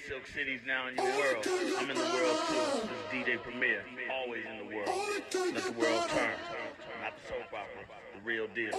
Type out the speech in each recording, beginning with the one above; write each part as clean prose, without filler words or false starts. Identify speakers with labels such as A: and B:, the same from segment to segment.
A: Silk City's now in your world. I'm in the world too. This is DJ Premier. Always in the world. Let the world turn. Not the soap opera. The real deal.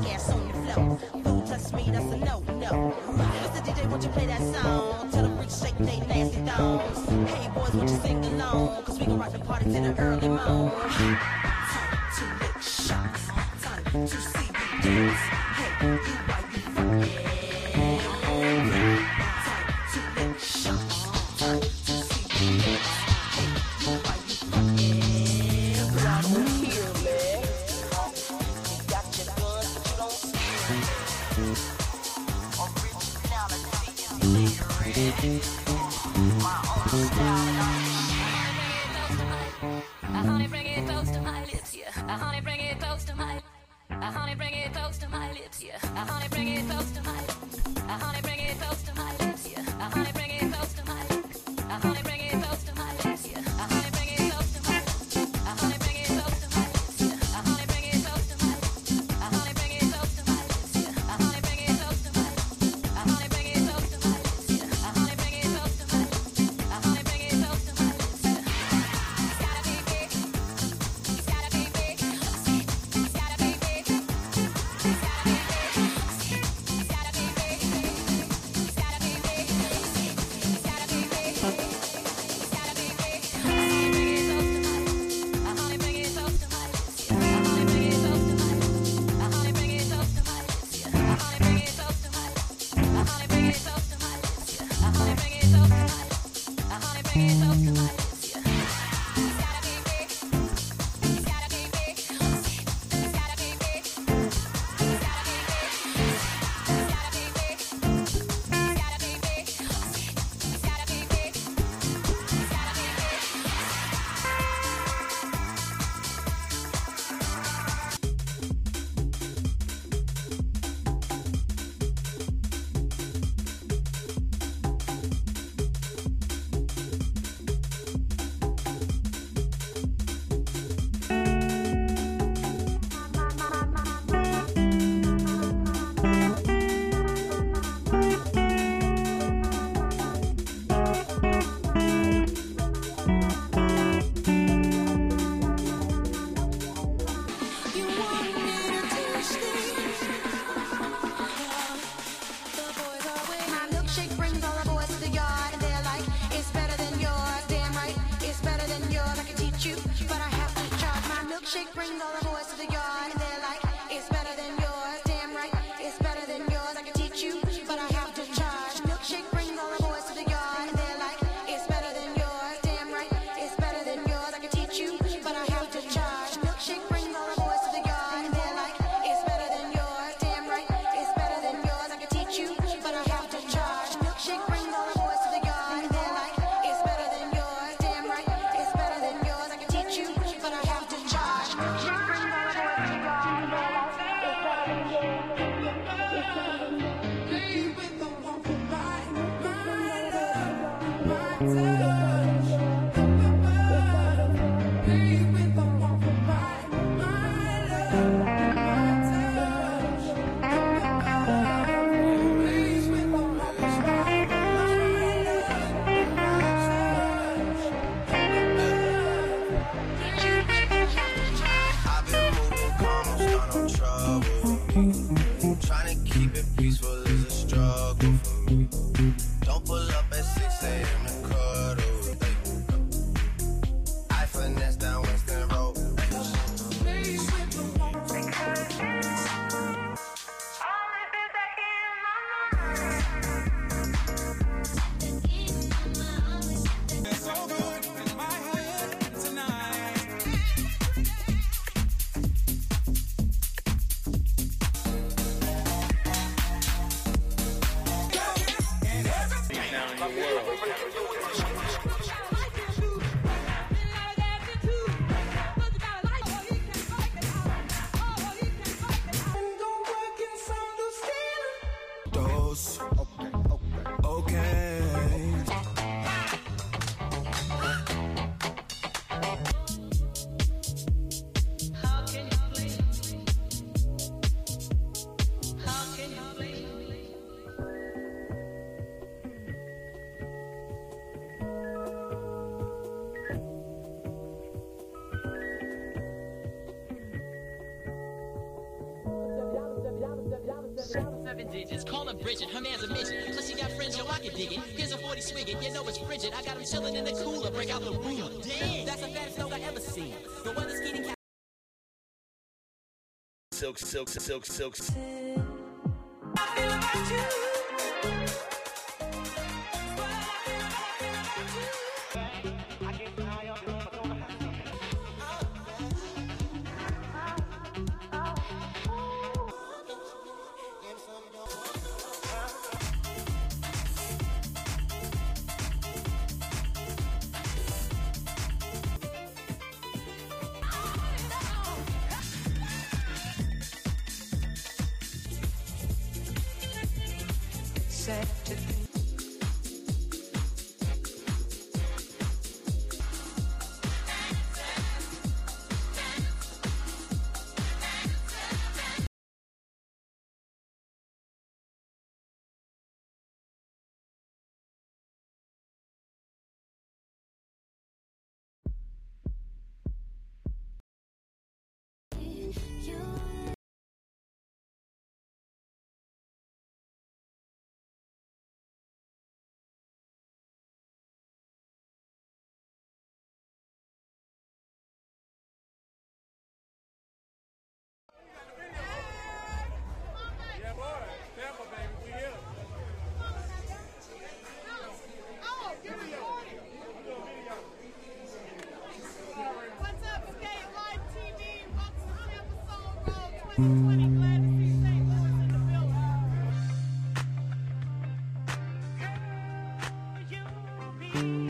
B: Mr. DJ, won't you play that song? Tell the freaks shake Jones. Hey boys, won't you sing along? Cause we gon' rock the party to the early morn. Time to lick shots, time to see you dance. Hey, you white, you funk, yeah. Time to lick shots, time to see you dance. Hey, you white, you funk, yeah. But I don't hear me. You got your guns, but you don't see me. Originality is my own style.
C: Honey, bring it close to my lips, yeah. Honey, bring it close to my. Honey, bring it close to my lips, yeah. Honey, bring it close to my. Honey, bring it close to my lips, yeah. Honey, bring it close to my. Honey, bring it close to my lips, yeah. Honey, bring it close to my. Honey, bring it close to my lips, yeah. Honey, bring it close to my. Honey, bring it close to my lips, yeah. Honey, bring it close to my. Honey, bring it close to my lips, yeah. Honey, bring it close to my. Honey, bring it close to my lips, yeah. It's gotta be big. It's gotta be big. It's gotta be big. It's gotta be big. It's gotta be big. It's gotta be big. It's gotta be big. It's gotta be big. Honey, bring it close to my. Honey, bring it close to my. Honey, bring it close to my lips, yeah. Honey, bring it close to my. Honey, bring it close to my lips, yeah. Honey, bring it close to my. Honey, bring it close to my lips, yeah. It's gotta be big. It's gotta be big. It's gotta be big. It's gotta be big. It's gotta be big. It's gotta be big. It's gotta be big. It's gotta be big. You want me to taste this? The boys are waiting.
D: My milkshake brings all the boys to the yard, and they're like, it's better than yours. Damn right, it's better than yours. I can teach you, but I have to charge. My milkshake brings all the boys to the yard, and they're like, it's better than yours. Damn right, it's better than yours. I can teach you, but I have to charge. Milkshake brings all the boys to the yard, and they're like, it's better than yours. Damn right, it's better than yours. I can teach you, but I have to charge. Milkshake brings all the boys to the yard, and they're like, it's better than yours. Damn right, it's better than yours. I can teach you, but I have to charge. Milkshake brings all the boys to the yard, and they're like, it's better than yours. Damn right, it's better than yours. I can teach you, but I have to charge. Milkshake brings all the boys to the yard, and they're like, it's better than yours. It's better than yours.
E: I've been moving calm, start no trouble. Trying to keep it peaceful is a struggle for me. Don't pull up at 6 a.m. to cuddle. I finesse down Western Road.
A: Now in your world.
E: Dose. Okay.
C: How can you play? How can you play?
F: digits. Call her Bridget, her man's a midget. Plus she got friends, yo, I can dig it. Here's a 40 swiggin', you know it's frigid. I got him chillin' in the cooler, break out the ruler. Damn, that's the fattest dog I ever seen. The one that's eating
A: Silk, silk, silk, silk.
B: I feel about you.
G: What's up, Skate Live TV? Welcome to Tampa Soul Road 2020. Glad to see St. Louis in the building. Girl, you be